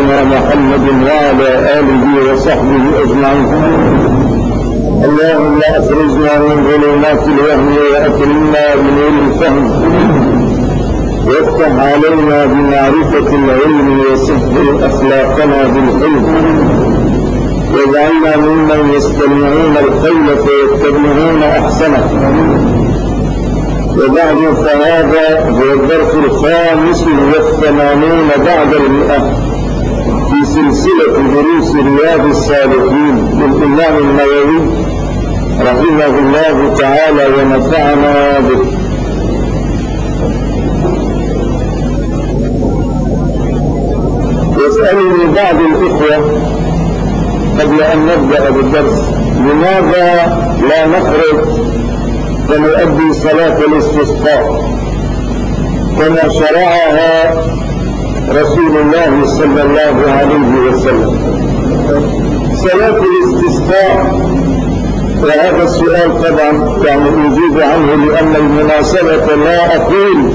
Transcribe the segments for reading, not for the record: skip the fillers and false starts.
سيدنا محمد وعلى آله وصحبه أجمعين. اللهم أخرجنا من ظلمات الوهم وأكرمنا بنور الفهم وافتح علينا بمعرفة العلم وسهل أخلاقنا بالحلم واجعلنا ممن يستمعون القول فيتبعون أحسنه. وبعد فهذا هو الدرس 85 بعد 100 في سلسلة دروس رياض الصالحين للإمام النووي رحمه الله تعالى ونفعنا به. يسألني بعض الإخوة قبل أن نبدأ بالدرس لماذا لا نخرج ونؤدي صلاة الاستسقاء كما شرعها رسول الله صلى الله عليه وسلم. صلاة الاستسقاء، وهذا السؤال طبعا أجيب عنه لأن المناسبة لا أقول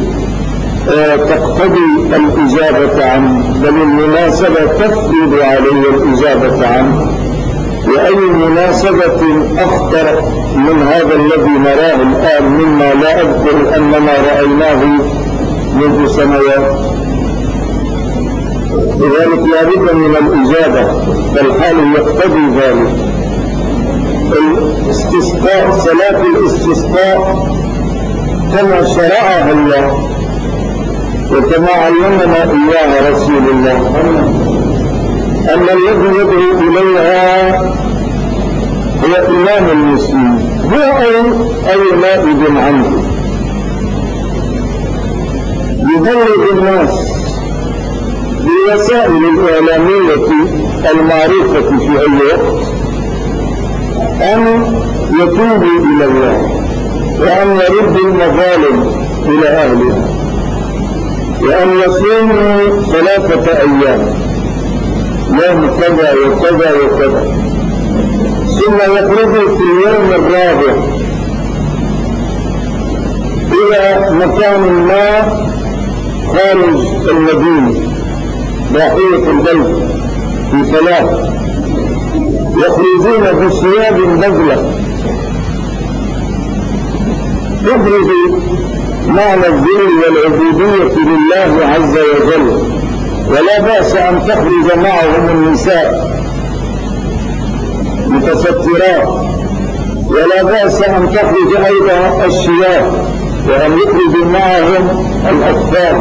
تقتضي الإجابة عنه، بل المناسبة تفرض علي الإجابة عنه. وأي مناسبة أخطر من هذا الذي نراه الآن مما لا أذكر أننا رأيناه منذ سنوات، لذلك لا بد من الإجابة، فالحال يقتضي ذلك. الاستسقاء، صلاة الاستسقاء كما شرعها الله وكما علمنا إياها رسول الله، أن الذي يدعو إليها هو إمام المسلمين، هو أي نائب عنه، يبلغ الناس بالوسائل الإعلامية المعروفة في أي وقت أن يتوبوا إلى الله وأن يردوا المظالم إلى أهلها وأن يصوموا 3 أيام، يوم كذا وكذا وكذا، ثم يخرجوا في اليوم الرابع إلى مكان ما خارج المدينة ضاحية البلد في 3، يخرجون بثياب بذلة تبرز معنى الذل والعبودية لله عز وجل، ولا بأس أن تخرج معهم النساء متسترات، ولا بأس أن تخرج أيضا الشياب وأن يخرج معهم الأطفال.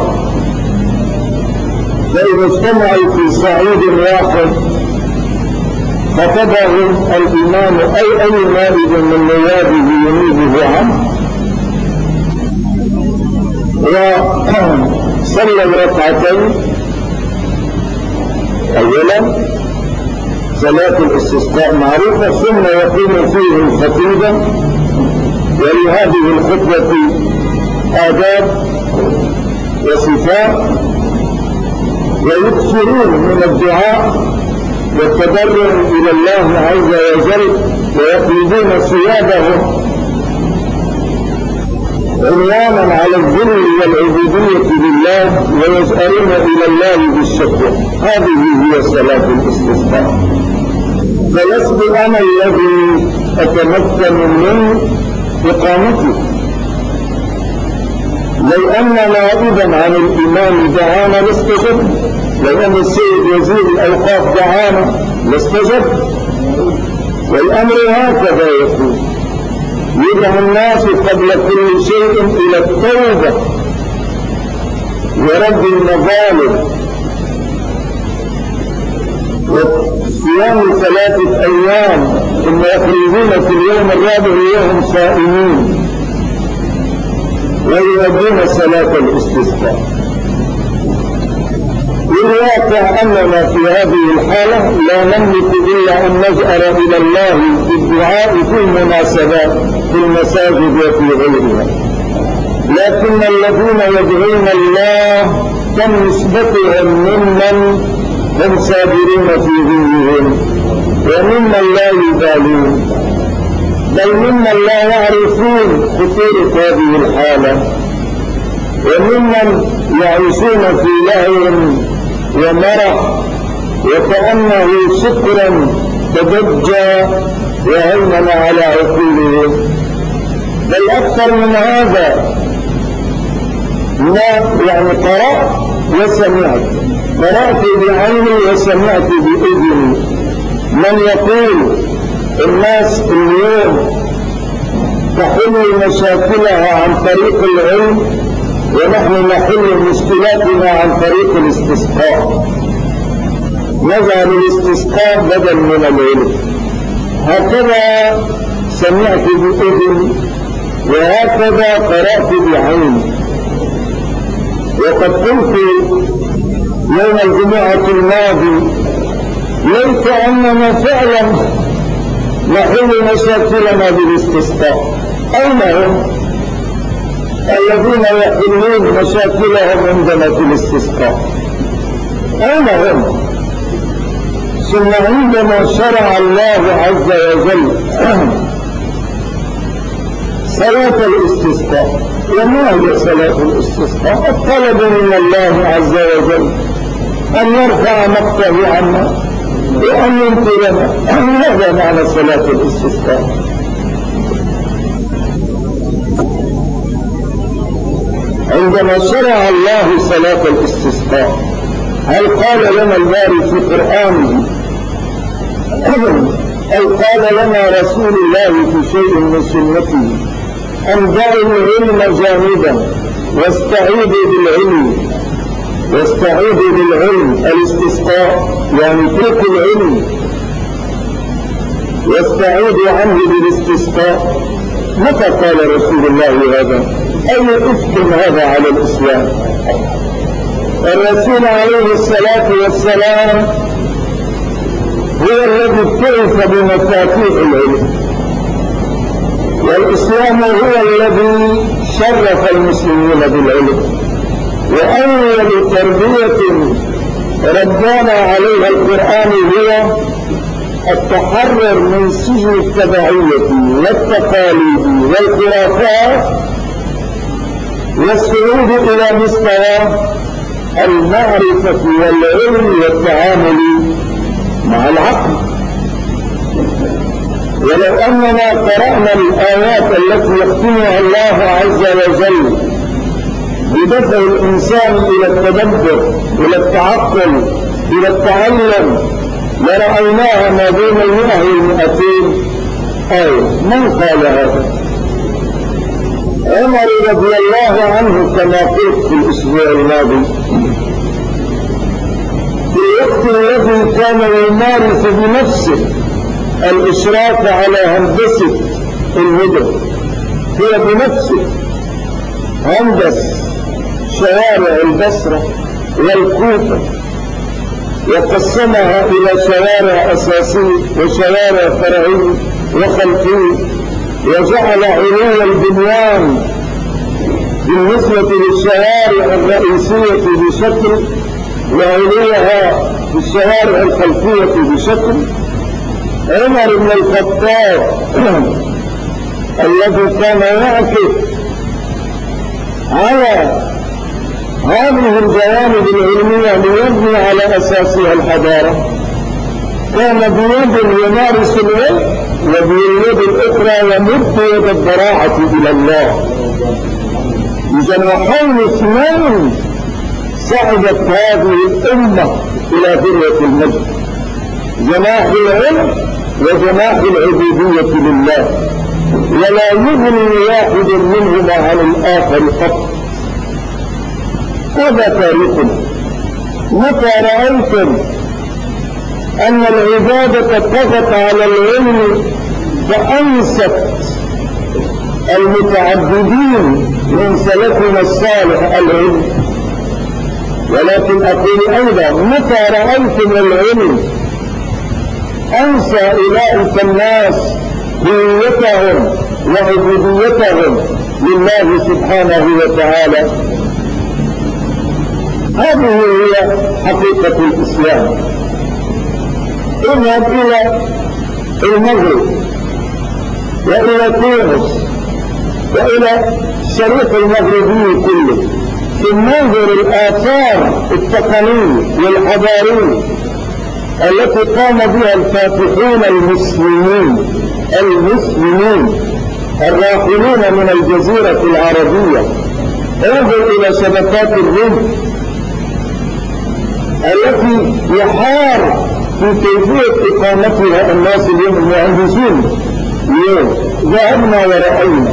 فإذا اجتمعوا في صعيد واحد خطبهم الإمام أي نائب من نوابه ينيبه عنه وصلى 2 أولا صلاة الاستسقاء معروفة، ثم يقوم فيهم خطيبا، ولهذه الخطبة آداب وصفات، ويكثرون من الدعاء والتضرع إلى الله عز وجل، ويقلبون ثيابهم عنوانا على الذل والعبودية لله، ويسألون إلى الله بالشكوى. هذه هي صلاة الاستسقاء. فلست أنا الذي أتمكن من إقامته. لو أن نائبا عن الإمام دعانا لاستجبنا، لو أن السيد وزير الأوقاف دعانا لاستجبنا، والأمر هكذا يكون. يدعو الناس قبل كل شيء إلى التوبة ورد المظالم وصيام 3 أيام، ثم يخرجون في اليوم الرابع وهم صائمين ويؤدون صلاة الاستسقاء. والواقع أننا في هذه الحالة لا نملك إلا أن نجأر إلى الله بالدعاء في المناسبات في المساجد وفي غيرها، لكن الذين يدعون الله كم نسبتهم ممن هم سابرون في دينهم وممن لا يبالون، بل ممن لا يعرفون خطورة هذه الحالة، وممن يعيشون في لهو ومرح وكأنه سكرا تدجى وهيمن على عقولهم. بل أكثر من هذا، ما يعني قرأت وسمعت، قرأت بعيني وسمعت بأذني من يقول الناس اليوم تحل مشاكلها عن طريق العلم، ونحن نحل مشكلاتنا عن طريق الاستسقاء، نجعل الاستسقاء بدل من العلم. هكذا سمعت بأذني وهكذا قرأت بعيني. وقد قلت يوم الجمعة الماضي ليس أننا فعلا نحل مشاكلنا بالاستسقاء. أين هم الذين يحلون مشاكلهم عندنا في الاستسقاء؟ أين هم؟ ثم عندما شرع الله عز وجل صلاة الاستسقاء، وما هي صلاة الاستسقاء؟ الطلب من الله عز وجل أن يرفع مقته عنا وأن ينقذنا. هذا معنى صلاة الاستسقاء. عندما شرع الله صلاة الاستسقاء، هل قال لنا الباري في قرآنه أو قال لنا رسول الله في شيء من سنته أن دعوا العلم جانبا واستعيدوا بالعلم، واستعيدوا بالعلم الاستسقاء يعني اتركوا العلم واستعيدوا عنه بالاستسقاء؟ متى قال رسول الله هذا؟ أين أفهم هذا على الإسلام؟ الرسول عليه الصلاة والسلام هو الذي ابتعث بمفاتيح العلم، والإسلام هو الذي شرف المسلمين بالعلم. وأول تربية ربنا عليها القرآن هي التحرر من سجن التبعية والتقاليد والخرافات والصعود إلى مستوى المعرفة والعلم والتعامل مع العقل. ولو أننا قرأنا الآيات التي يختمها الله عز وجل بدفع الإنسان إلى التدبر، إلى التعقل، إلى التعلم، لرأيناها ما بين 100 و200 آية. من قال هذا؟ عمر رضي الله عنه كما قلت في الأسبوع الماضي، في الوقت الذي كان يمارس بنفسه الإشراف على هندسة المدن، هو بنفسه هندس شوارع البصرة والكوفة وقسمها إلى شوارع أساسية وشوارع فرعية وخلفية، وجعل علو البنيان بالنسبة للشوارع الرئيسية بشكل وعلوها في الشوارع الخلفية بشكل. عمر بن الخطاب الذي كان يعكف على هذه الجوانب العلمية ليبني على أساسها الحضارة، كان بيد يمارس العلم وباليد الأخرى يمد يد الضراعة إلى الله. بجناحين اثنين صعدت هذه الأمة إلى ذروة المجد، جناح العلم وجناح العبودية لله، ولا يغني واحد منهما عن الآخر قط. هذا تاريخنا. متى رأيتم أن العبادة طغت على العلم فأنست المتعبدين من سلفنا الصالح العلم؟ ولكن أقول أيضا، متى رأيتم العلم أنسى أولئك الناس هويتهم وعبوديتهم لله سبحانه وتعالى؟ هذه هي حقيقة الإسلام. اذهب إلى المغرب وإلى تونس وإلى الشريط المغربي كله، ثم انظر الآثار التقنية والحضارية التي قام بها الفاتحون المسلمين الراحلون من الجزيرة العربية. انظر إلى شبكات الرمح التي يحار في كيفية إقامتها الناس اليوم المهندسين اليوم. ذهبنا ورأينا.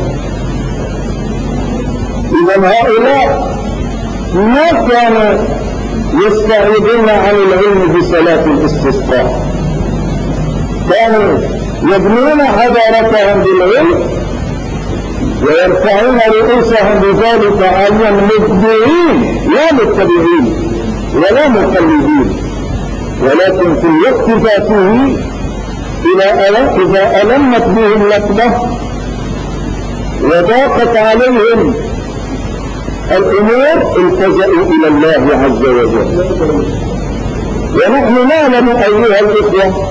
إذا هؤلاء ما كانوا يستعيدون عن العلم بصلاة الاستسقاء، كانوا يبنون حضارتهم بالعلم ويرفعون رؤوسهم بذلك عاليا متبعين لا متبعين ولا مقلدين. ولكن في الوقت ذاته إذا ألمت بهم لقبة وضاقت عليهم الأمور التجأوا إلى الله عز وجل. ونحن نعلم أيها الإخوة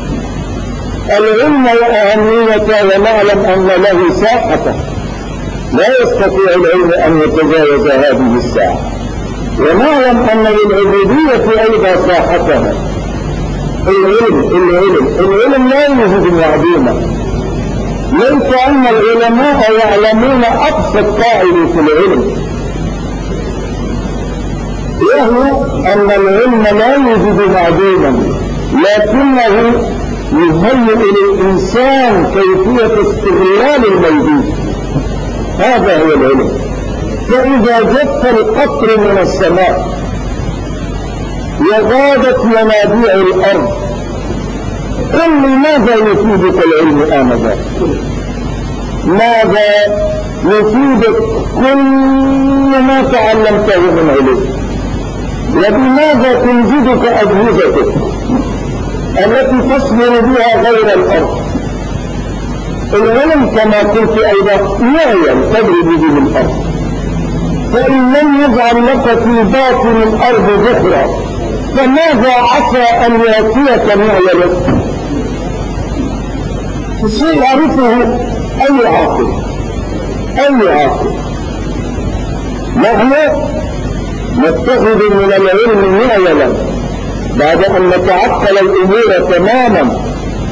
العلم وأهميته، ونعلم أن له ساحته لا يستطيع العلم أن يتجاوز هذه الساحة، ونعلم أن للعبودية أيضا ساحتها. العلم لا يوجد معدوما. ليس أن العلماء يعلمون أقصى القاعدة في العلم، وهو أن العلم لا يوجد معدوما، لكنه يهيئ للإنسان كيفية استغلال الموجود. هذا هو العلم. فإذا جف القطر من السماء وغادت ينابيع الأرض، قل لي ماذا يفيدك العلم آنذاك؟ ماذا يفيدك كل ما تعلمته من علم؟ وبماذا تنجدك أجهزتك التي تصبر بها غير الأرض؟ العلم كما قلت أيضا معين تضرب به الأرض، فإن لم يجعل لك في باطن الأرض ذخرا فماذا عسى أن يأتيك معينك؟ الشيء يعرفه أي عاقل. نحن نتخذ من العلم معينا بعد أن نتعقل الأمور تماما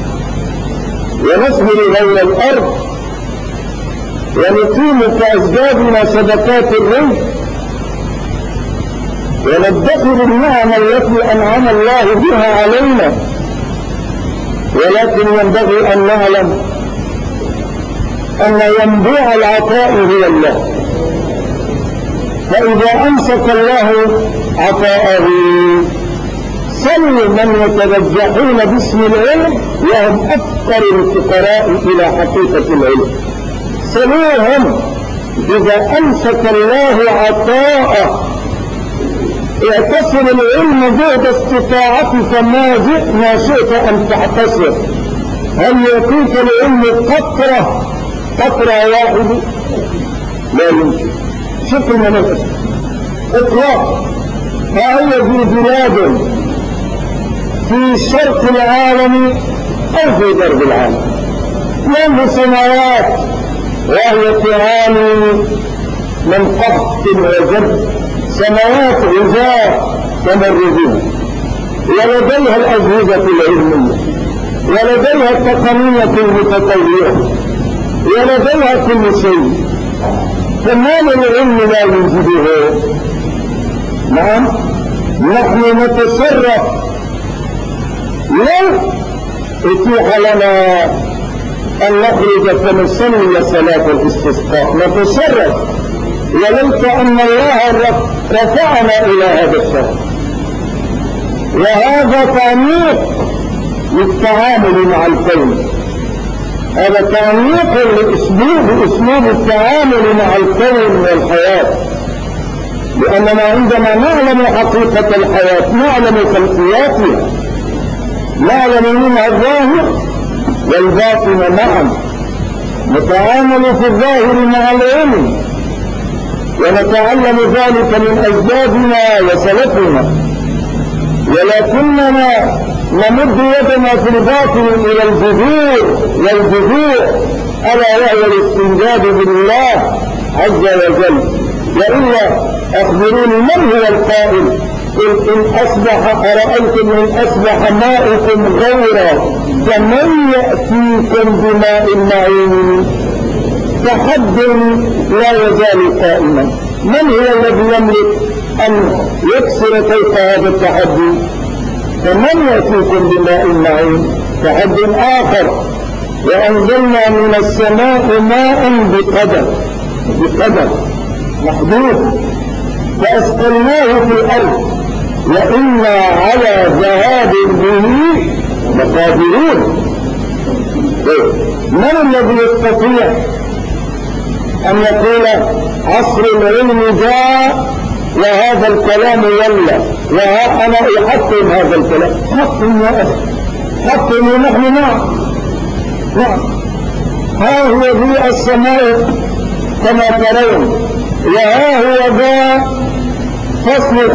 ونصبر غير الأرض ونقيم كأسبابنا شبكات الرزق وندخر النعم التي أنعم الله بها علينا. ولكن ينبغي أن نعلم أن ينبوع العطاء هو الله، فإذا أمسك الله عطاءه سلوا من يتبجحون باسم العلم وهم أكثر الفقراء إلى حقيقة العلم. سلوهم إذا أمسك الله عطاءه. اعتصر العلم بعد استطاعتك ما شئت أن تعتصر. هل يكون العلم قطرة واحدة؟ لا يمكن. شوف المنافس اطلاق. فهي في بلاد في شرق العالم أو في غرب العالم منذ سنوات وهي تعاني من قحط وجد، سنوات عزاء تمر بها، ولديها الأجهزة العلمية ولديها التقنية المتطورة ولديها كل شيء، فمال العلم لا يوجده؟ نعم، نحن نتصرف. لو اتيح لنا أن نخرج فنصلي صلاة الاستسقاء نتصرف، وليس أن الله رفعنا إلى هذا الشرف. وهذا تعميق للتعامل مع الكون، هذا تعميق لأسلوب التعامل مع الكون والحياة، لأننا عندما نعلم حقيقة الحياة نعلم خلقياتها، نعلم منها الظاهر والباطن معا، نتعامل في الظاهر مع العلم ونتعلم ذلك من أجدادنا وسلفنا، ولكننا نمد يدنا في الباطن إلى والجذور ألا وهو الاستنجاد بالله عز وجل. وإلا أخبروني من هو القائل قل إن أصبح أرأيتم إن أصبح ماؤكم غورا فمن يأتيكم بماء معين؟ تحد لا يزال قائما. من هو الذي يملك أن يكسر كيف هذا التحدي؟ فمن يأتيكم بماء معين؟ تحد آخر. وأنزلنا من السماء ماء بقدر محدود فأسقلناه في الأرض وإنا على ذهاب به لقادرون. من الذي يستطيع أن يقول عصر العلم جاء وهذا الكلام ولى وها أنا أحكم هذا الكلام؟ حكم يا أخي، حكم ونحن نعم. ها هو ذي السماء كما ترون، وها هو ذا فصل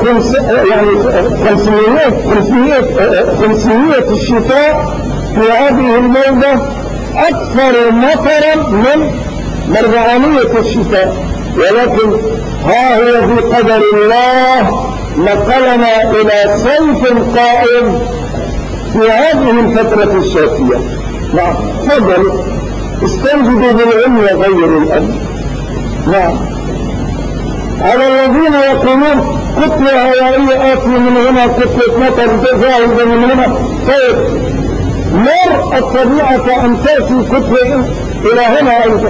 500 الشتاء في هذه الموضة أكثر مطرا من 400 الشتاء، ولكن ها هو في قدر الله نقلنا إلى صيف قائم في هذه الفترة الشتوية. نعم، تفضل استنجدوا بالعلم وغيروا الأمر. نعم. على الذين يقولون كتلة هوائية آتي من هنا، كتلة مطر تزايد من هنا، طيب مر الطبيعة أن تأتي كتلة إلى هنا أيضا.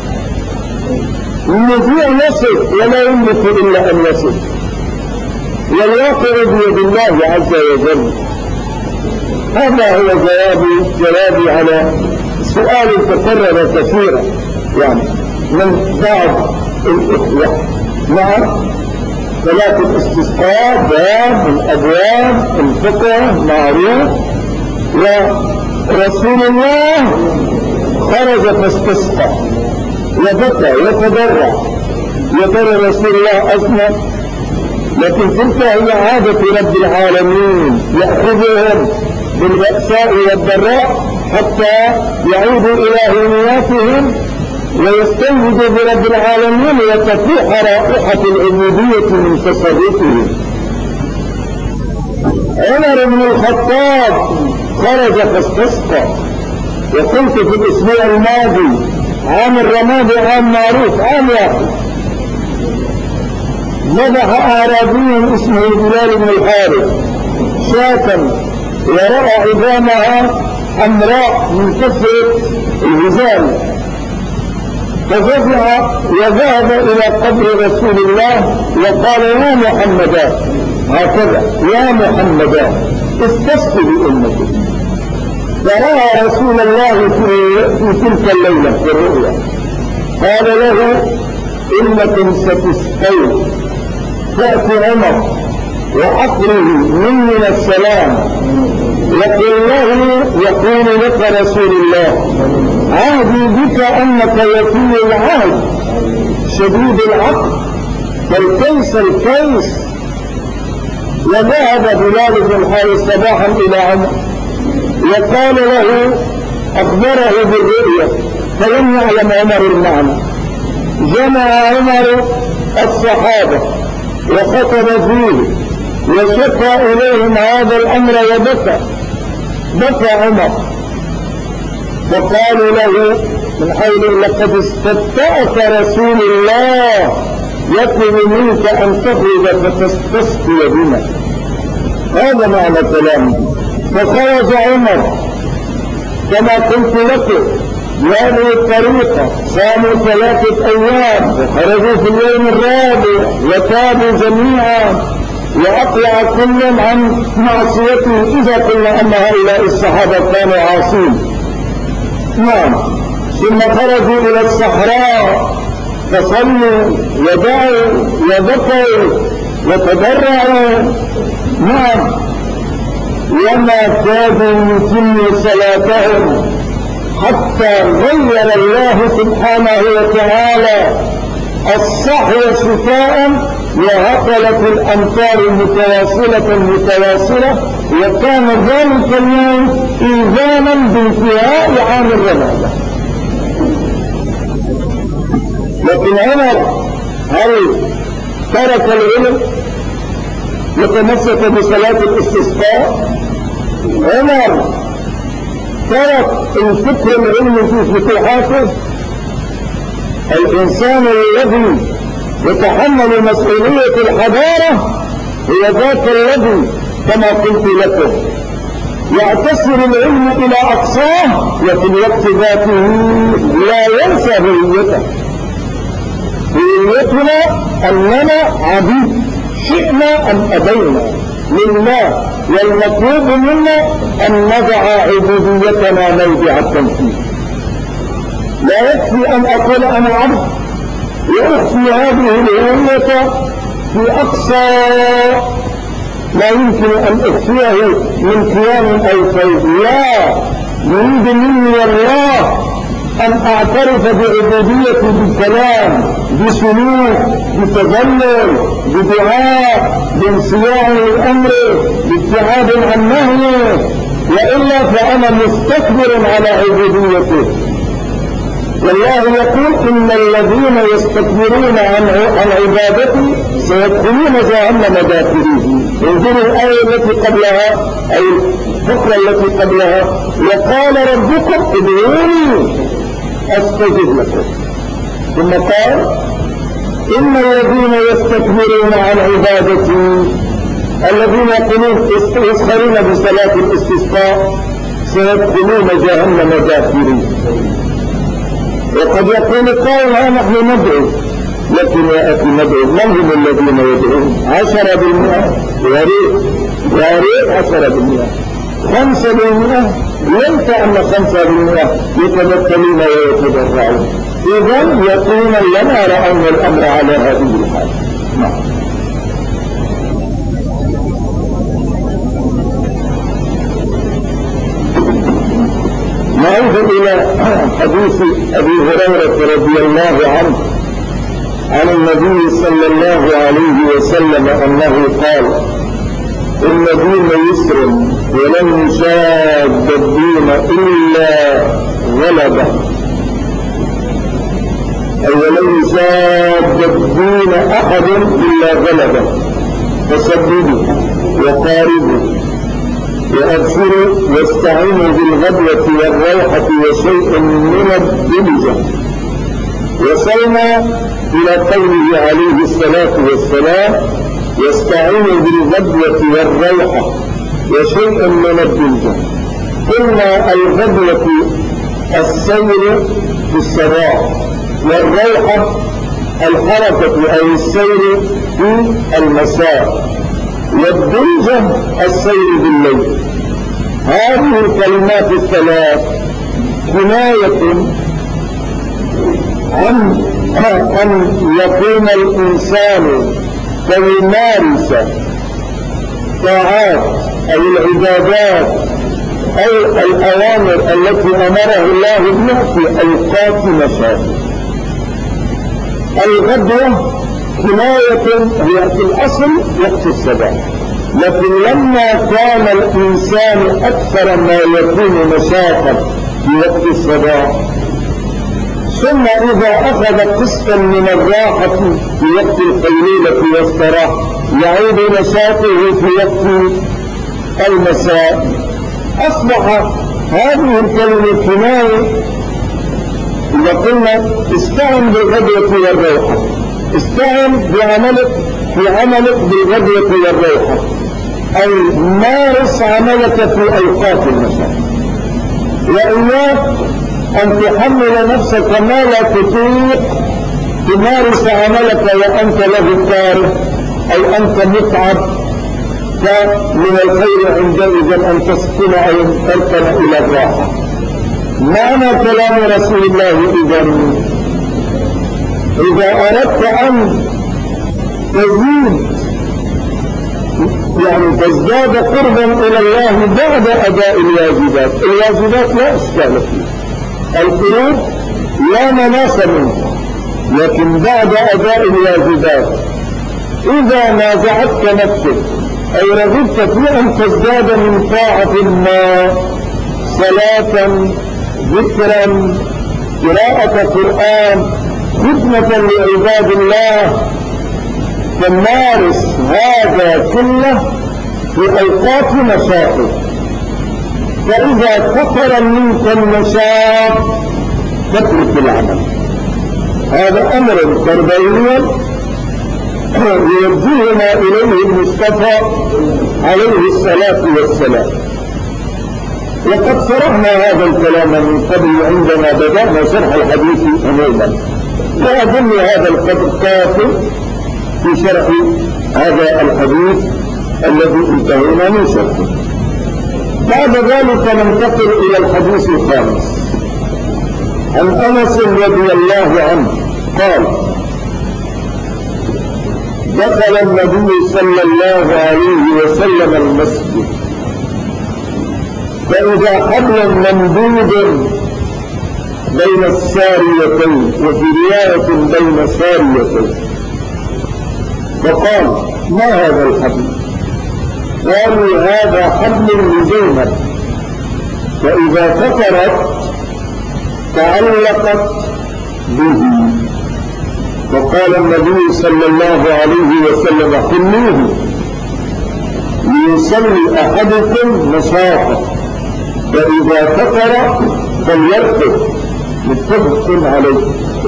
المذيع يصل ولا يملك إلا أن يصل، والواقع بيد الله عز وجل. هذا هو جوابي على سؤال تكرر كثيرا يعني من بعض الإخوة. نعم، صلاة الاستسقاء باب من أبواب الفقه معروف، ورسول الله خرج فاستسقى وبكى وتضرع. يا ترى رسول الله أسمى؟ لكن تلك هي عادة رب العالمين، يأخذهم بالبأساء والضراء حتى يعودوا إلى هنياتهم ويستنجدوا برب العالمين وتفيح رائحة العبودية من تصرفهم. عمر بن الخطاب خرج فاستسقى، وقلت في الأسبوع الماضي عام الرمادي عام معروف، عام واحد ذبح أعرابي اسمه بلال بن الحارث شاة ورأى عظامها حمراء من كثرة الهزال، ففزع وذهب إلى قبر رسول الله وقال يا محمدا، هكذا يا محمدا استسق بأمتك. فرأى رسول الله في تلك الليلة في الرؤيا، قال له إنكم ستسقون. فأتي عمر وأقره مني السلام، يقول لك رسول الله عهدي بك أنك وفي العهد شديد العقل فالكيس الكيس. وذهب بلال بن الحارث صباحا إلى عمر وقال له أخبره بالرؤيا فلم يعلم عمر المعنى. جمع عمر الصحابة وخطب فيه وشكى إليهم هذا الأمر بكى عمر، فقالوا له من حول لقد استبتأك رسول الله يطلب منك أن تخرج فتستسقي بنا. هذا معنى كلامه. فخرج عمر كما قلت لكم بهذه الطريقة، صاموا 3 أيام وخرجوا في اليوم الرابع وتابوا جميعا وأقلع كل عن معصيته، إذا قلنا أن هؤلاء الصحابة كانوا عاصين. نعم. ثم خرجوا إلى الصحراء فصلوا ودعوا وبكوا وتضرعوا. نعم. وما كادوا يتموا صلاتهم حتى غير الله سبحانه وتعالى الصحو شتاء وهطلت الأمطار متواصلة، وكان ذلك اليوم إيذانا بانتهاء عام الرمادة. لكن عمر هل ترك العلم؟ يتمسك بصلاة الاستسقاء. عمر ترك الفكر العلمي في فتوحاته. الإنسان الذي يتحمل مسؤولية الحضارة هو ذاك الذي كما قلت لكم يعتصر العلم إلى أقصاه وفي الوقت ذاته لا ينسى هويته. هويتنا أننا عبيد شئنا أم أبينا لله، والمطلوب منا أن نضع عبوديتنا موضع التنفيذ. لا يكفي أن أقول أنا عبد وأخفي هذه الهوية في أقصى ما يمكن أن أخفيه من قيام أو صيد. لا، يريد مني الله أن أعترف بعبوديتي بالكلام، بسلوك، بتذلل، بدعاء، بانصياع الأمر، بابتعاد عن نهيه، وإلا فأنا مستكبر على عبوديته. والله يقول إن الذين يستكبرون عن عبادتي سيدخلون جهنم داخلين. انظروا الآية التي قبلها أي الفقرة التي قبلها: وقال ربكم ادعوني أستجب لكم. ثم قال إن الذين يستكبرون عن عبادتي الذين يقولون يسخرون بصلاة الاستسقاء سيدخلون جهنم داخلين. وقد يكون قائل ها نحن ندعو، لكن يا أخي ندعو من هم الذين يدعون؟ 10%. يا ريت 10%. 5% ينفع أن 5% يتبتلون ويتضرعون. إذن يقولون لنا رأينا الأمر على هذه الحال. نعود إلى حديث أبي هريرة رضي الله عنه عن النبي صلى الله عليه وسلم أنه قال: إن دين يسر ولن يشاد الدين إلا غلبه، أي ولن يشاد الدين أحد إلا غلبه. فسددوا وقاربوا وأبشروا واستعينوا بالغدوة والروحة وشيء من الدلجة. وصلنا إلى قوله عليه الصلاة والسلام: يستعينوا بالغدوة والروحة وشيء من الدلجة. قلنا الغدوة السير في الصباح، والروحة الحركة أو السير في المساء، والدلجة السير بالليل. هذه الكلمات الثلاث كناية عن أن يكون الإنسان فيمارس طاعات أو العبادات أو الأوامر التي أمره الله بها في أوقات نشاطه. الغدوة كناية هي في الأصل وقت الصباح، لكن لما كان الإنسان أكثر ما يكون نشاطا في وقت الصباح، ثم إذا أخذ قسطا من الراحة في وقت القيلولة والصراحة يعود نشاطه في وقت المساء، أصبح هذه الكلمة كناية. إذا قلنا استعن بالغدوة والروحة، استعن في عملك بالغدوة والروحة، أي مارس عملك في أوقات المساء، وإياك أن تحمل نفسك ما لا تطيق تمارس عملك وأنت له كاره أو أنت متعب. فمن الخير عندئذ أن تسكن أو تركن إلى الراحة. معنى كلام رسول الله: إذا أردت أن تزيد يعني تزداد قربا إلى الله بعد أداء الواجبات. الواجبات لا إشكال فيها، القلوب لا مناص منها، لكن بعد أداء الواجبات إذا نازعتك نفسك أو رغبت في أن تزداد من طاعة ما، صلاة، ذكرا، قراءة قرآن، خدمة لعباد الله، فمارس هذا كله في أوقات نشاطه، فإذا كثر منك النشاط تترك العمل. هذا أمر تربوي يوجهنا إليه المصطفى عليه الصلاة والسلام. وقد شرحنا هذا الكلام من قبل عندما بدأنا شرح الحديث عموما، وأظن هذا القدر كافٍ في شرح هذا الحديث الذي انتهينا من شرحه. بعد ذلك ننتقل إلى الحديث الخامس عن أنس رضي الله عنه قال: دخل النبي صلى الله عليه وسلم المسجد فإذا حبل ممدود بين الساريتين، وفي رواية بين ساريتين، فقال: ما هذا الحبل؟ قالوا: هذا حبل لزينب، فإذا كثرت تعلقت به. فقال النبي صلى الله عليه وسلم: حلوه ليصلي أحدكم نشاطا، فإذا كثر فليرقد. متفق عليه.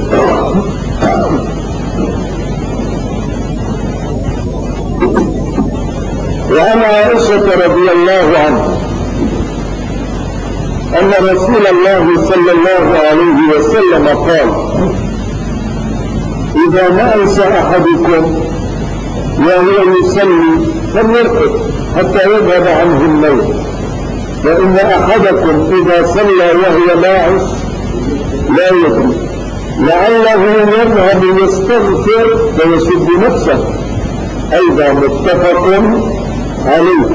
وعن عائشة رضي الله عنها أن رسول الله صلى الله عليه وسلم قال: إذا نعس أحدكم وهو يصلي فليرقد حتى يذهب عنه النوم، فإن أحدكم إذا صلى وهو ناعس لا يدري لعله يذهب يستغفر فيسب نفسه. أيضا متفق عليه.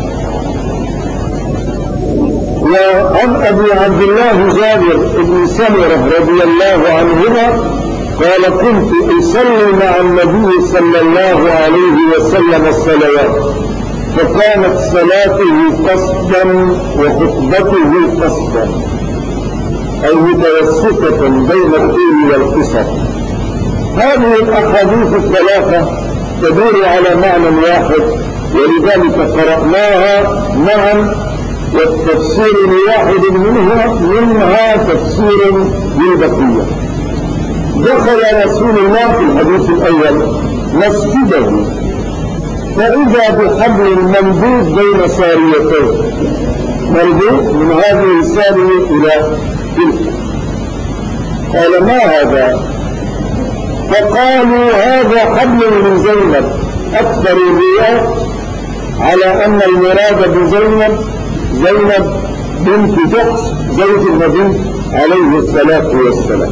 وعن أبي عبد الله جابر بن سمرة رضي الله عنهما قال: كنت أصلي مع النبي صلى الله عليه وسلم الصلوات، فكانت صلاته قصدا وخطبته قصدا، أي متوسطة بين الطول والقصر. هذه الأحاديث الثلاثة تدور على معنى واحد، ولذلك قرأناها معا، والتفسير لواحد منها تفسير للبقية. دخل رسول الله في الحديث الأول مسجده فإذا بحبل ممدود بين ساريتين، ممدود من هذه السارية إلى تلك. قال: ما هذا؟ فقالوا: هذا حبل من زينب. أكثر الروايات على أن المراد بزينب زينب بنت جحش زوج النبي عليه الصلاة والسلام.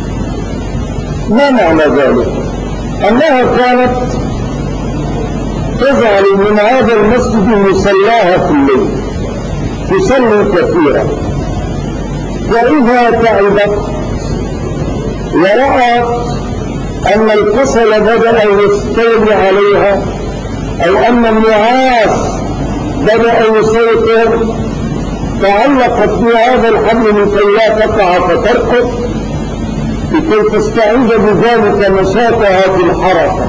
ما معنى ذلك؟ أنها كانت تجعل من هذا المسجد مصلاها في الليل، تصلي كثيرا، وإذا تعبت ورأت أن الكسل بدأ يستولي عليها، أو أن النعاس بدأ يسيطر، تعلقت بهذا الحبل لكي لا تقع فترقد، لكي تستعيد بذلك نشاطها في الحركة،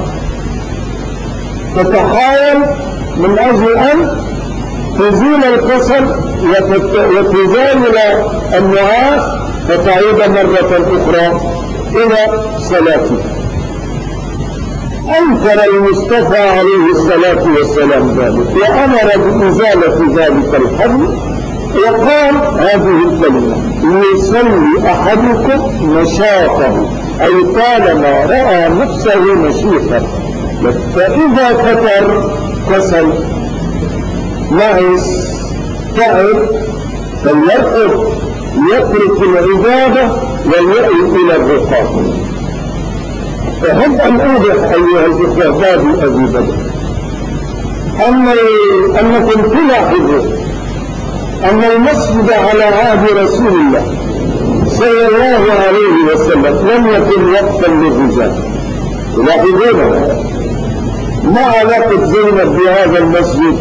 تتحاول من أجل أن تزيل الكسل وتزاول النعاس فتعود مرة أخرى إلى صلاتها. أنكر المصطفى عليه الصلاة والسلام ذلك، وأمر بإزالة ذلك الحبل، وقال هذه الكلمة: ليصلي أحدكم نشاطه، أي طالما رأى نفسه نشيطا، فإذا كثر كسل نعس تعب فليرقد، يترك العبادة ويأتي إلى الرقاق. أحب أن أوضح أيها الإخوة باب أبي بدر أنكم تلاحظوا أن المسجد على عهد رسول الله صلى الله عليه وسلم لم يكن وقفا للرجال. تلاحظون ما علاقة زينب بهذا المسجد؟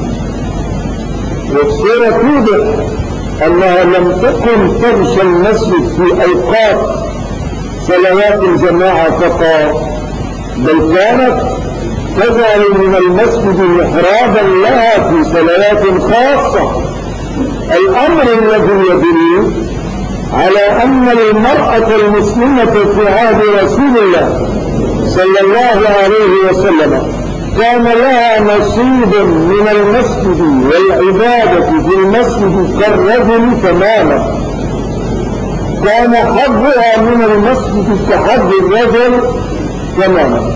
والصورة توضح أنها لم تكن تمشي المسجد في أوقات صلوات الجماعة فقط، بل كانت تجعل من المسجد محرابا لها في صلوات خاصة. الأمر الذي يدل على أن المرأة المسلمة في عهد رسول الله صلى الله عليه وسلم كان لها نصيب من المسجد والعبادة في المسجد كالرجل تماما، كان حظها من المسجد كحظ الرجل تماما.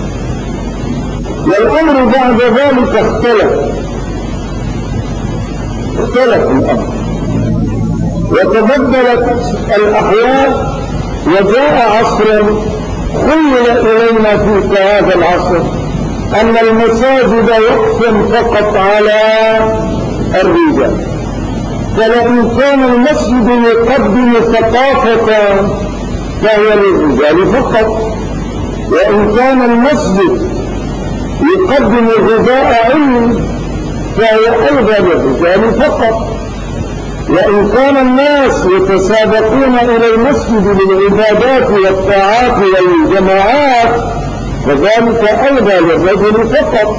والأمر بعد ذلك اختلف الأمر وتبدلت الأحوال، وجاء عصر خيل إلينا في هذا العصر أن المساجد وقف فقط على الرجال. فلئن كان المسجد يقدم ثقافة فهو للرجال فقط، وإن كان المسجد يقدم غذاء علم فهو أيضا للرجال فقط، وإن كان الناس يتسابقون إلى المسجد للعبادات والطاعات والجماعات فذلك أيضا للرجل فقط.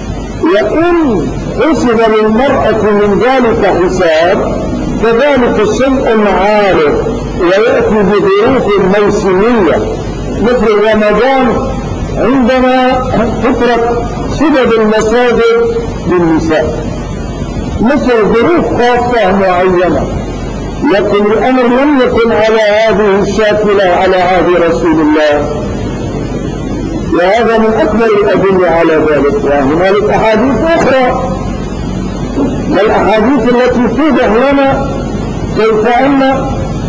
وإن حسب للمرأة من ذلك حساب فذلك شيء عارض ويأتي بظروف موسمية، مثل رمضان عندما تترك سبب المساجد للنساء، مثل ظروف خاصة معينة. لكن الأمر لم يكن على هذه الشاكلة على عهد رسول الله، وهذا من أكبر الأدلة على ذلك. وهنالك أحاديث أخرى، والأحاديث التي توضح لنا كيف أن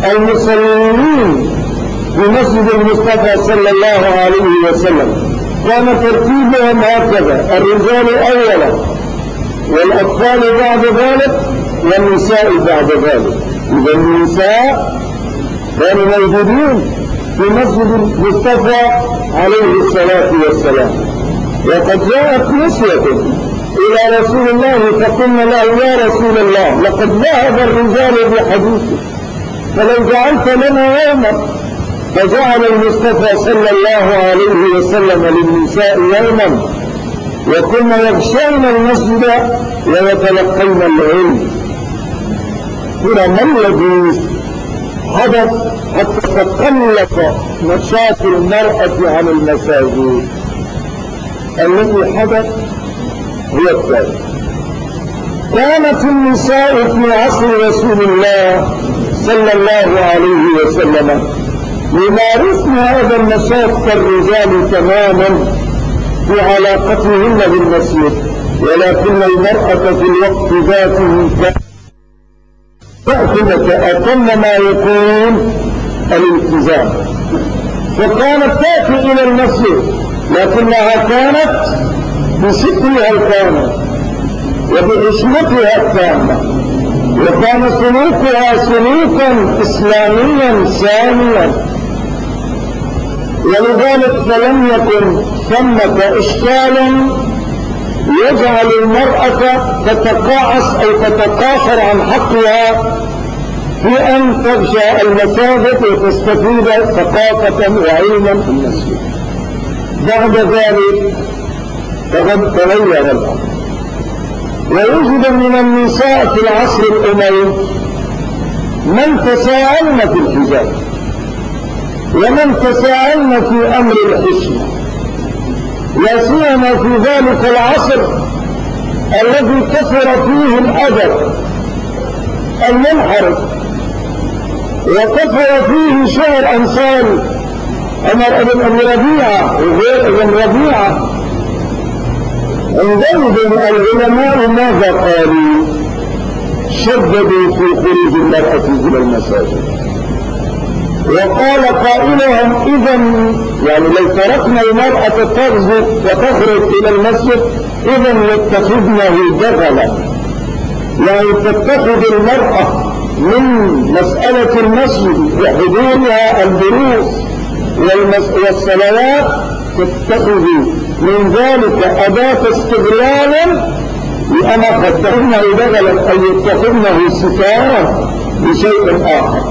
المصلين في مسجد المصطفى صلى الله عليه وسلم كان ترتيبهم هكذا: الرجال أولا، والأطفال بعد ذلك، والنساء بعد ذلك. إذا النساء كانوا موجودين في مسجد المصطفى عليه الصلاة والسلام. وقد جاءت نسوة إلى رسول الله فقلنا له: يا رسول الله، لقد ذهب الرجال بحديثك، فلو جعلت لنا يوما. فجعل المصطفى صلى الله عليه وسلم للنساء يوما، وكنا يغشين المسجد ويتلقين العلم. هنا ما الذي حدث حتى تقلص نشاط المرأة عن المساجد؟ الذي حدث هو التالي: كانت النساء في عصر رسول الله صلى الله عليه وسلم يمارسن هذا النشاط كالرجال تماما في علاقتهن بالمسجد، ولكن المرأة في الوقت ذاته تأخذ أتم ما يكون الالتزام، فكانت تأتي إلى المسجد لكنها كانت بسترها الكامل وبحشمتها التامة، وكان سلوكها سلوكا إسلاميا ساميا. ولذلك فلم يكن ثمة إشكال يجعل المرأة تتقاعس أو تتقاصر عن حقها في أن تغشى المساجد وتستفيد ثقافة وعلما في المسجد. بعد ذلك فقد تغير الأمر، ويوجد من النساء في العصر الأموي من تساءلن في الحجاب، ومن تساءلن في أمر الحشمة، لا سيما في ذلك العصر الذي كثر فيه الأدب المنحرف، وكثر فيه شعر أمثال عمر بن أبي ربيعة وغير ابن ربيعة. عندئذ العلماء ماذا قالوا؟ شددوا في خروج المرأة إلى المساجد، وقال قائلهم: إذا يعني لو تركنا المرأة تغزو وتخرج إلى المسجد إذا يتخذنه دغلا، يعني تتخذ المرأة من مسألة المسجد وحضورها الدروس والصلوات، تتخذ من ذلك أداة استغلال، لأن تتخذنه دغلا أي يتخذنه ستارة بشيء آخر.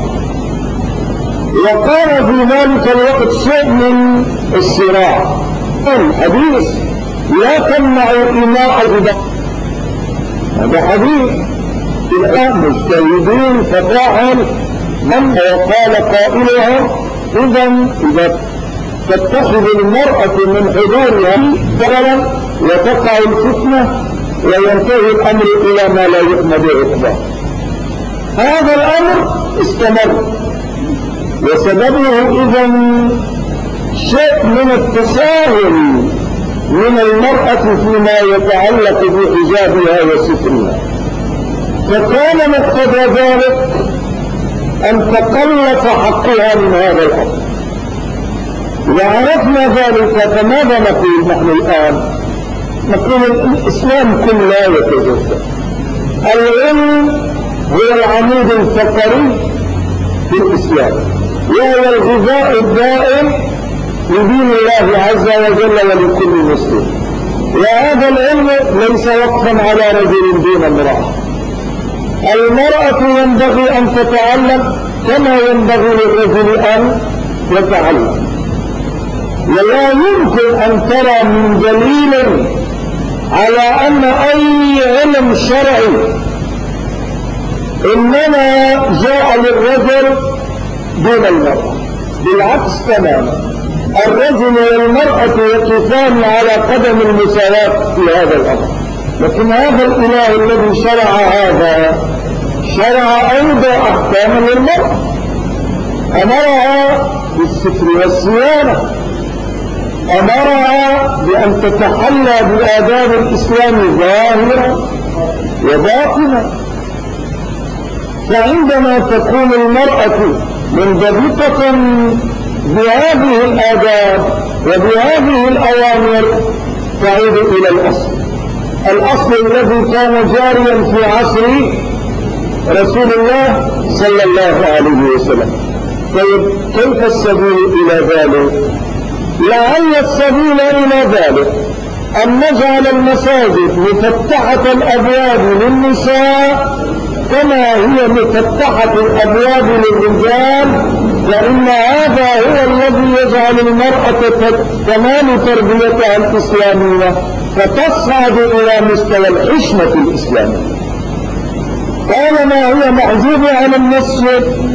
وقال في ذلك الوقت شيء من الصراع. الحديث لا تمنعوا إيماء الغداء. هذا حديث الآن مجتهدين فتاحا من وقال قائلها إذا تتخذ المرأة من حضورها ضررا وتقع الفتنة وينتهي الأمر إلى ما لا يحمد عقباه. هذا الأمر استمر، وسببه إذن شيء من التساهل من المرأة فيما يتعلق بحجابها وسترها، فكان مقتضى ذلك أن تقلص حقها من هذا الأمر. إذا عرفنا ذلك فماذا نقول نحن الآن؟ نقول الإسلام كله يتجزأ. العلم هو العمود الفقري في الإسلام، وهو الغذاء الدائم لدين الله عز وجل ولكل مسلم. وهذا العلم ليس وقفا على رجل دون امرأة. المرأة ينبغي أن تتعلم كما ينبغي للرجل أن يتعلم، ولا يمكن أن ترى من دليل على أن أي علم شرعي إنما جاء للرجل دون المرأة. بالعكس تماما، الرجل والمرأة يقفان على قدم المساواة في هذا الأمر. لكن هذا الإله الذي شرع هذا شرع أيضا أحكاما للمرأة، أمرها بالستر والصيانة، أمرها بأن تتحلى بآداب الإسلام ظاهرة وباطنة. فعندما تكون المرأة منضبطة بهذه الآداب وبهذه الأوامر تعود إلى الأصل الذي كان جاريا في عصر رسول الله صلى الله عليه وسلم. طيب كيف السبيل إلى ذلك؟ لعل السبيل إلى ذلك أن نجعل المساجد مفتحة الأبواب للنساء كما هي مفتحة الأبواب للرجال، لأن هذا هو الذي يجعل المرأة تنال تربيتها الإسلامية فتصعد إلى مستوى الحشمة الإسلامية. طالما هي محجوبة عن المسجد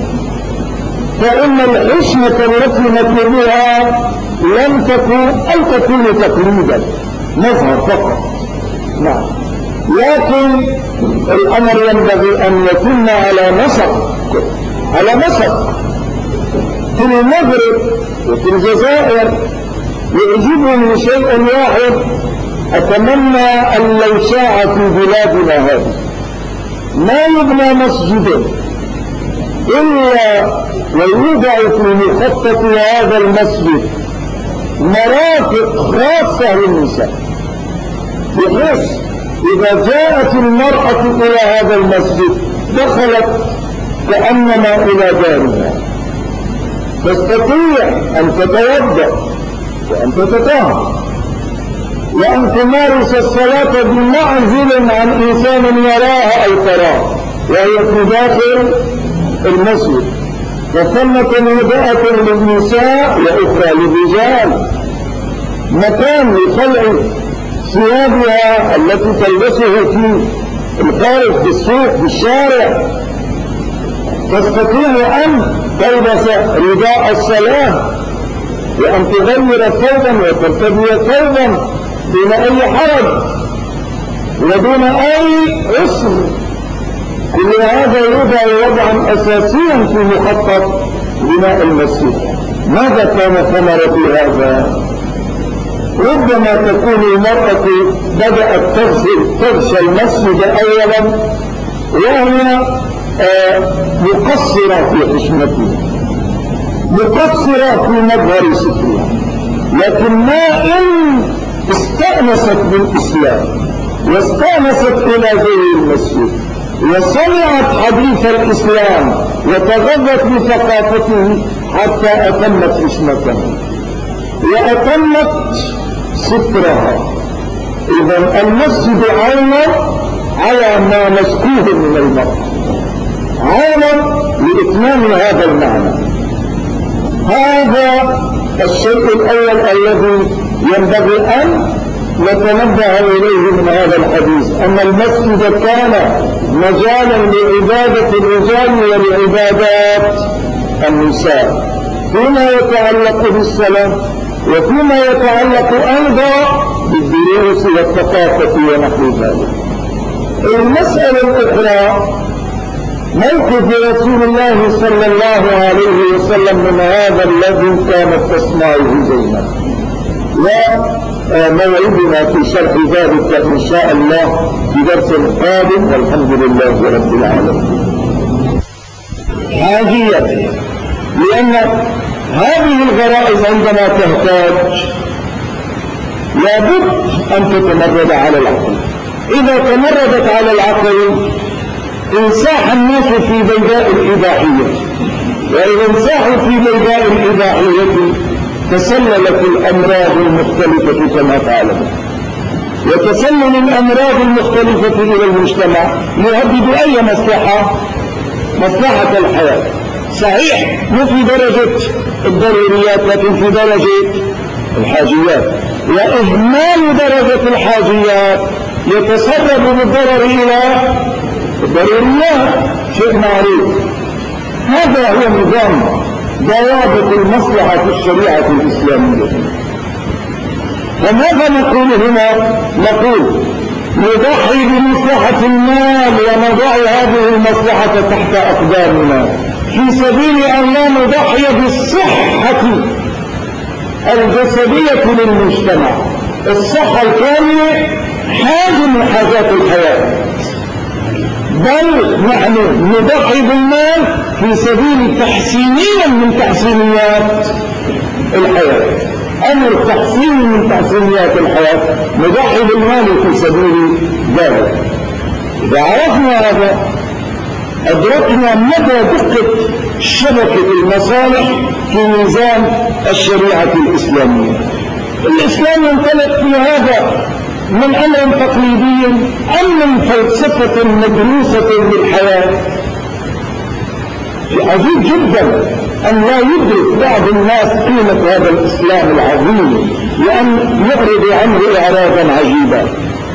فإن الحشمة التي نطلبها لم تكون أو تكون تقليدا مظهر فقط. نعم، لكن الأمر ينبغي أن يكون على نسق. في المغرب وفي الجزائر يعجبني شيء واحد أتمنى أن لو شاع في بلادنا هذه، ما يبنى مسجد إلا ويوضع في مخطط هذا المسجد مرافق خاصة للنساء، بحيث إذا جاءت المرأة إلى هذا المسجد دخلت كأنما إلى دارها، تستطيع أن تتوضأ وأن تتطهر وأن تمارس الصلاة بمعزل عن إنسان يراها أو تراه وهي في داخل المسجد. وثمة مهدأة للنساء وأخرى للرجال، مكان لخلع ثيابها التي تلبسه في الخارج في السوق في الشارع. تستطيع أن تلبس رداء الصلاة وأن تغير ثوبا وترتدي ثوبا دون أي حرج ودون أي عسر. كل هذا يوضع وضعا أساسيا في مخطط بناء المسجد. ماذا كان ثمرة هذا؟ ربما تكون المرأة بدأت تغشى المسجد أولا وهي مقصرة في حشمتها، مقصرة في مظهر سترها، لكن ما إن استأنست بالإسلام واستأنست إلى غير المسجد وسمعت حديث الإسلام وتغذت بثقافته حتى أتمت حشمتها وأتمت سترها. إذا المسجد عونا على ما نشكوه من المرأة، عونا لإتمام هذا المعنى. هذا الشيء الأول الذي ينبغي أن وتنبه إليه من هذا الحديث أن المسجد كان مجالا لعبادة الرجال ولعبادات النساء فيما يتعلق بالصلاة وفيما يتعلق أيضا بالدروس والثقافة ونحو ذلك. المسألة الأخرى موقف رسول الله صلى الله عليه وسلم من هذا الذي كانت تصنعه زينب، وموعدنا في شرح ذلك إن شاء الله في درس قادم والحمد لله رب العالمين. حاجية، لأن هذه الغرائز عندما تحتاج لابد أن تتمرد على العقل. إذا تمردت على العقل انساح الناس في بيداء الإباحية، وإذا انساحوا في بيداء الإباحية تسللت الأمراض المختلفة كما تعلم، وتسلل الأمراض المختلفة إلى المجتمع يهدد أي مصلحة الحياة. صحيح مو في درجة الضروريات لكن في درجة الحاجيات، وإهمال درجة الحاجيات يتسرب بالضرر إلى الضروريات، شيء معروف. هذا هو نظام ضوابط المصلحة في الشريعة الإسلامية. وماذا نقول هنا؟ نقول نضحي بمصلحة المال ونضع هذه المصلحة تحت أقدامنا في سبيل أن لا نضحي بالصحة الجسدية للمجتمع. الصحة الكاملة حاجة من حاجات الحياة، بل نحن نضحي بالمال في سبيل تحسينيا من تحسينيات الحياة، أمر تحسين من تحسينيات الحياة نضحي بالمال في سبيل ذلك. إذا عرفنا هذا أدركنا مدى دقة شبكة المصالح في ميزان الشريعة الإسلامية. الإسلام ينطلق في هذا من أمر تقليدي أم من فلسفة مدروسة للحياة. عجيب جدا أن لا يدرك بعض الناس قيمة هذا الإسلام العظيم وأن يعرض عنه إعراضا عجيبا.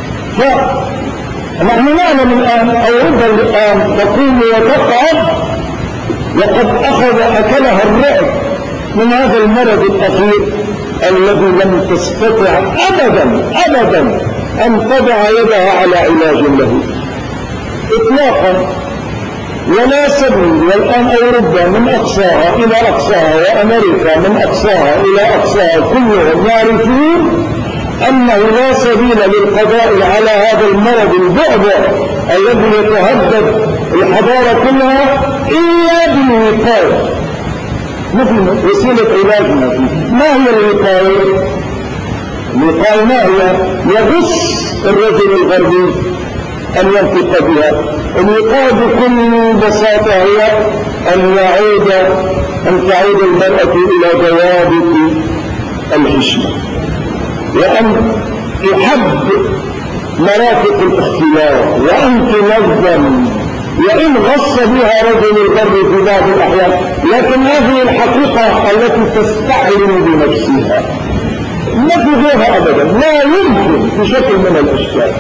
فنحن نعلم الآن أوروبا الآن تقوم وتقعد وقد أكلها الرعب من هذا المرض الأخير الذي لم تستطع أبدا أن تضع يدها على علاج له إطلاقا ولا سبيل. والآن أوروبا من أقصاها إلى أقصاها وأمريكا من أقصاها إلى أقصاها كلهم يعرفون أنه لا سبيل للقضاء على هذا المرض البعبع الذي يتهدد الحضارة كلها إلا بالوقاية. مثل وسيلة علاجنا فيه ما هي الوقاية؟ الوقاية ما هي؟ يغص الرجل الغربي أن ينطق بها. الوقاية بكل بساطة هي أن تعود المرأة إلى ضوابط الحشمة وأن تحب مرافق الاختلاف وأن تنظم، وإن غص بها رجل الغرب في بعض الأحيان، لكن هذه الحقيقة التي تستعلن بنفسها ما في غيرها أبدا، لا يمكن بشكل من الأشكال.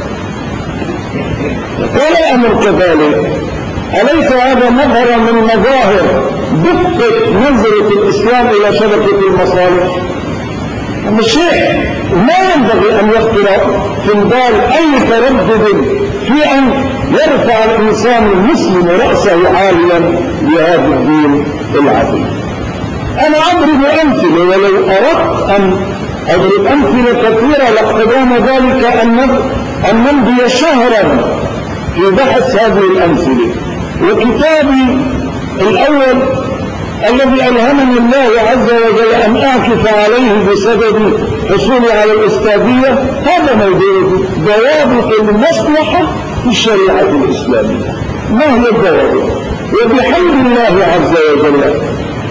ولا أمر كذلك. أليس هذا مظهر من مظاهر دقة نظرة الإسلام إلى شبكة المصالح؟ الشيء ما ينبغي أن يخطر في البال أي تردد في أن يرفع الإنسان المسلم رأسه عاليا بهذا الدين العظيم. أنا أضرب أمثلة، ولو أردت أن أضرب أمثلة كثيرة لاقتضانا ذلك أن نمضي شهرا في بحث هذه الأمثلة. وكتابي الأول الذي ألهمني الله عز وجل أن أعكف عليه بسبب حصولي على الأستاذية هذا موضوع ضوابط المصلحة في الشريعة الإسلامية. ما هي الضوابط؟ وبحمد الله عز وجل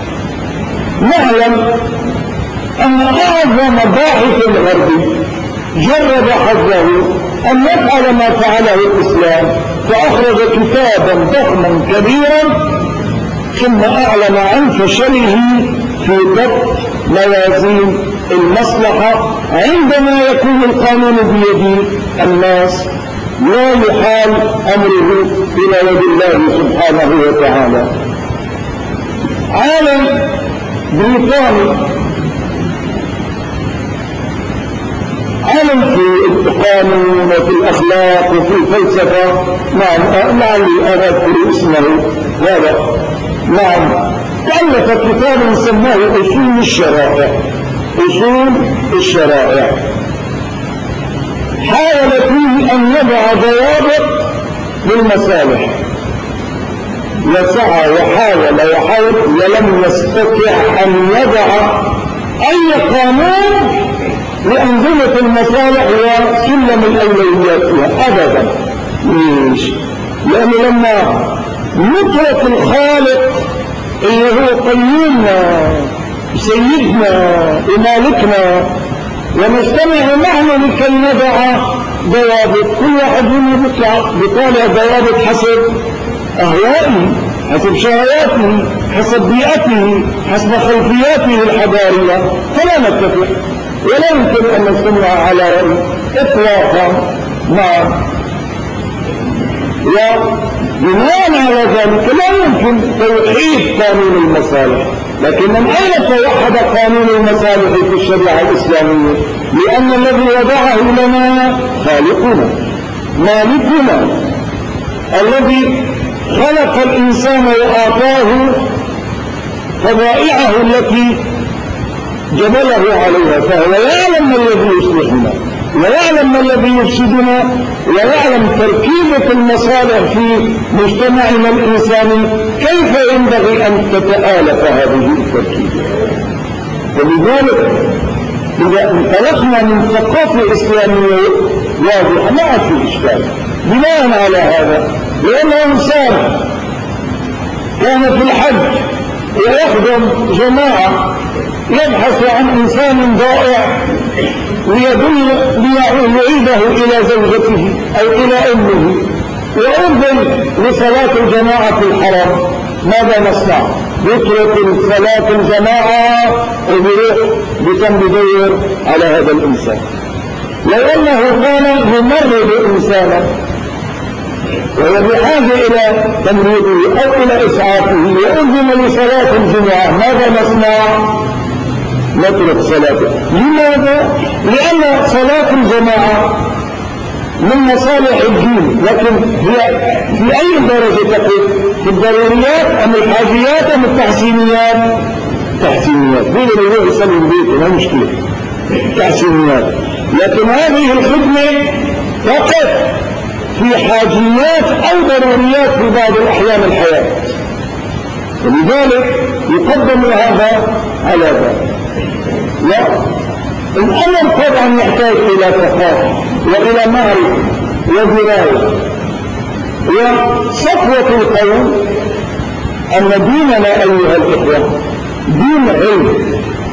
نعلم أن أعظم باحث الغرب جرب حظه أن يفعل ما فعله الإسلام، فأخرج كتابا ضخما كبيرا ثم أعلن عن فشله في ضبط موازين المصلحة عندما يكون القانون بيد الناس لا يحال أمره إلى يد الله سبحانه وتعالى. عالم بريطاني عالم في القانون وفي الأخلاق وفي الفلسفة، نعم لعلي أذكر اسمه هذا، نعم تألف كتابا سماه أصول الشرائع. أصول الشرائع حاول فيه أن يضع ضوابط للمصالح، وسعى وحاول ولم يستطع أن يضع أي قانون لأنظمة المصالح وسلم الأولويات فيها أبدا. ليش؟ لأنه لما نترك الخالق اللي هو قيومنا سيدنا ومالكنا ونستمع معنا لكي نضع ضوابط، كل واحد منا بيطالع ضوابط حسب أهوائه، حسب شهواته، حسب بيئته، حسب خلفياته الحضارية، فلا نتفق ولا يمكن أن نستمع على رأي إطلاقا. نعم، وبناء على ذلك لا يمكن توحيد قانون المصالح. لكن من أين توحد قانون المصالح في الشريعة الإسلامية؟ لأن الذي وضعه لنا خالقنا مالكنا الذي خلق الإنسان وآتاه طبائعه التي جبله عليها، فهو يعلم ما الذي يصلحنا ويعلم ما الذي يفسدنا ويعلم تركيبة المصالح في مجتمعنا الإنساني كيف ينبغي أن تتآلف هذه التركيبة. ولذلك إذا انطلقنا من ثقافة إسلامية واضحة ما في إشكال. بناء على هذا، لأن إنسان كان في الحج ويخدم جماعة يبحث عن إنسان ضائع ليعيده إلى زوجته أو إلى أمه، وأذن لصلاة الجماعة في الحرم، ماذا نصنع؟ يترك صلاة الجماعة ويروح بدور على هذا الإنسان. لو أنه كان يمرض إنسانا وهو بحاجة إلى تمريضه أو إلى إسعافه وأذن لصلاة الجمعة، ماذا نصنع؟ نترك صلاته. لماذا؟ لأن صلاة الجماعة من مصالح الدين، لكن هي في أي درجة تقف؟ في الضروريات أم الحاجيات أم التحسينيات؟ تحسينيات. هذا اللي هو يسلم بيته ما مشكلة، تحسينيات. لكن هذه الخدمة تقف في حاجيات أو ضروريات في بعض الأحيان الحياة، ولذلك يقدم هذا على ذلك. الأمر طبعا يحتاج إلى ثقافة وإلى معرفة ودراية وصفوة القوم أن ديننا أيها الإخوة دين علم،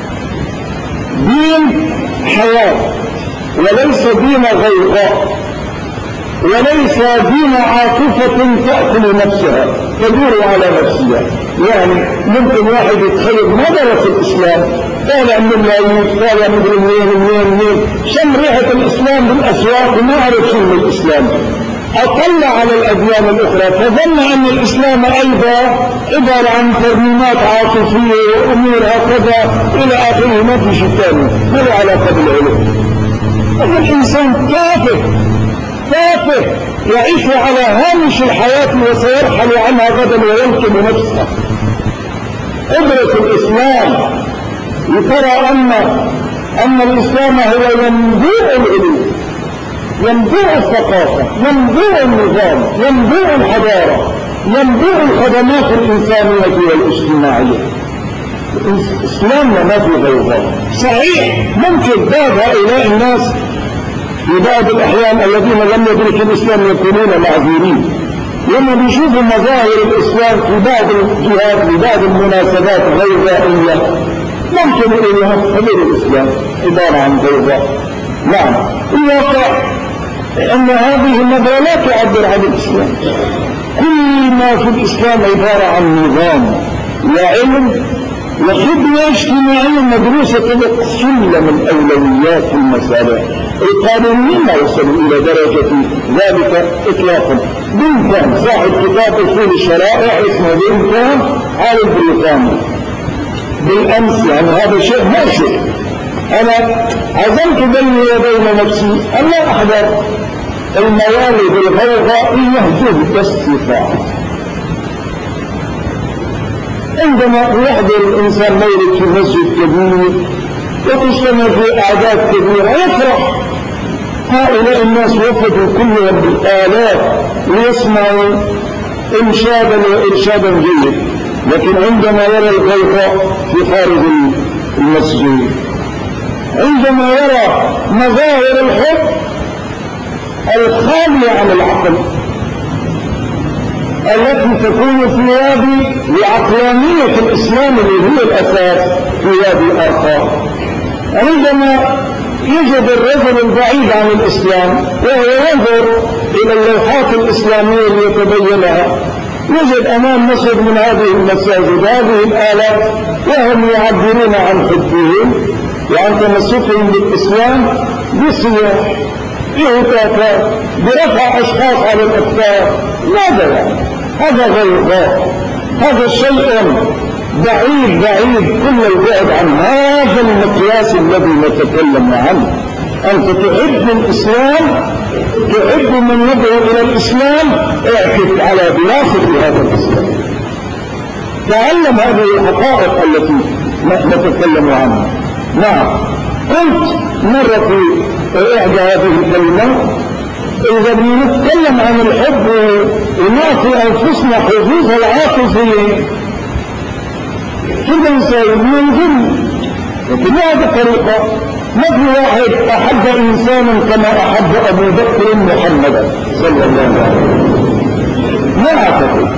دين حياة، وليس دين غيظاء، وليس دين عاطفة تأكل نفسها تدور على نفسها. يعني ممكن واحد يتخيل ما درس الإسلام، طالع من اللايوت، طالع من منين شم ريحة الإسلام بالأسواق وما عرف شو الإسلام، أطلع على الأديان الأخرى فظن أن الإسلام أيضا عبارة عن ترميمات عاطفية وأمور هكذا إلى آخره، ما في شيء ثاني، ما له علاقة بالعلم. هذا الإنسان تافه يعيش على هامش الحياة وسيرحل عنها غدا ويلكم نفسه. ادرس الإسلام لترى أن الإسلام هو ينبوع العلوم، ينبوع الثقافة، ينبوع النظام، ينبوع الحضارة، ينبوع الخدمات الإنسانية والاجتماعية. إسلامنا ما في غيظاء. صحيح ممكن بعض هؤلاء الناس في بعض الأحيان الذين لم يدركوا الإسلام يكونون معذورين، لما بيشوفوا مظاهر الإسلام في بعض الجهات في بعض المناسبات غيظائية ممكن يقولوا هذا الإسلام عبارة عن غيظاء. نعم، الواقع أن هذه النظرة لا تعبر عن الإسلام. كل ما في الإسلام عبارة عن نظام وعلم وخدمة اجتماعية مدروسة تبقى سلم الأولويات في المسألة. القانونيين ما وصلوا إلى درجة ذلك إطلاقا. بنتان صاحب كتاب أصول الشرائع اسمه بنتان عالم بريطاني بالأمس، يعني هذا شيء مؤسف. أنا عزمت بيني وبين نفسي أن لا أحضر الموالد الغوغائية جهد استطاعة. عندما يحضر الإنسان مولد في مسجد كبير وتجتمع في أعداد كبيرة يفرح. هؤلاء الناس وفدوا كلهم بالآلاف ليسمعوا إنشادا وإرشادا جيد، لكن عندما يرى الغوغاء في خارج المسجد، عندما يرى مظاهر الحب الخالية عن العقل التي تكون في وادي لعقلانية الإسلام اللي هي الأساس في وادي الآخر، عندما يجد الرجل البعيد عن الإسلام وهو ينظر إلى اللوحات الإسلامية ليتبينها، يجد أمام مسجد من هذه المساجد هذه الآلات وهم يعبرون عن حبهم وعن تمسكهم بالإسلام بصياح بهتافات برفع أشخاص على الأكتاف. ماذا يعني؟ هذا غير هذا شيء بعيد كل البعد عن هذا المقياس الذي نتكلم عنه. أنت تحب الإسلام، تحب من يدعو إلى الإسلام، اعكف على دراسة هذا الإسلام، تعلم هذه الحقائق التي نتكلم عنها. نعم، قلت مرة في إحدى هذه الكلمات إذا بنتكلم عن الحب ونعطي أنفسنا حظوظها العاطفية كده نسايب من لكن هذه الطريقة ما في واحد أحب إنسانا كما أحب أبو بكر محمدا صلى الله عليه وسلم، ما أعتقد.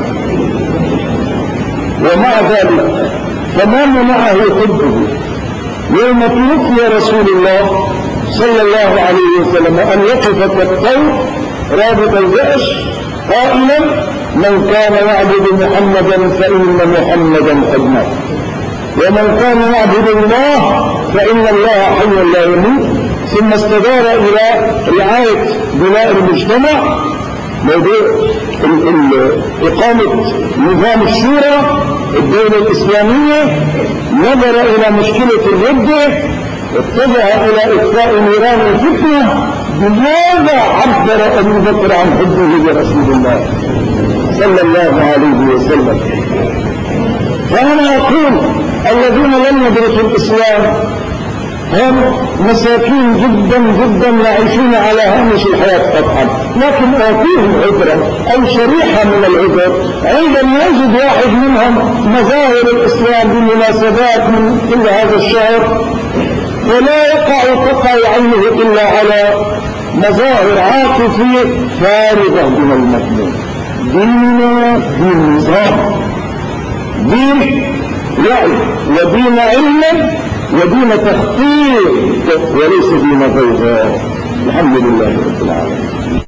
ومع ذلك فما منعه حبه يوم توفي رسول الله صلى الله عليه وسلم أن يقف كالطير رابط الجأش قائلا من كان يعبد محمدا فإن محمدا قد مات، ومن كان يعبد الله فإن الله حي لا يموت. ثم استدار إلى رعاية بناء المجتمع، موضوع إقامة نظام الشورى الدولة الإسلامية، نظر إلى مشكلة الردة، اتجه إلى إطفاء نيران الفتنة. بماذا عبر أبو بكر عن حبه لرسول الله صلى الله عليه وسلم؟ فأنا أقول الذين لم يدرسوا الإسلام هم مساكين جدا يعيشون على هامش الحياة قطعا، لكن آتيهم عذرا أو شريحة من العذر عندما يجد واحد منهم مظاهر الإسلام بمناسبات من كل هذا الشهر، ولا تقع عينه إلا على مظاهر عاطفية فارغة من المضمون. ديننا دين نظام، دين وعي، ودين علم، ودين تخطيط، وليس دين غيظ. الحمد لله رب العالمين.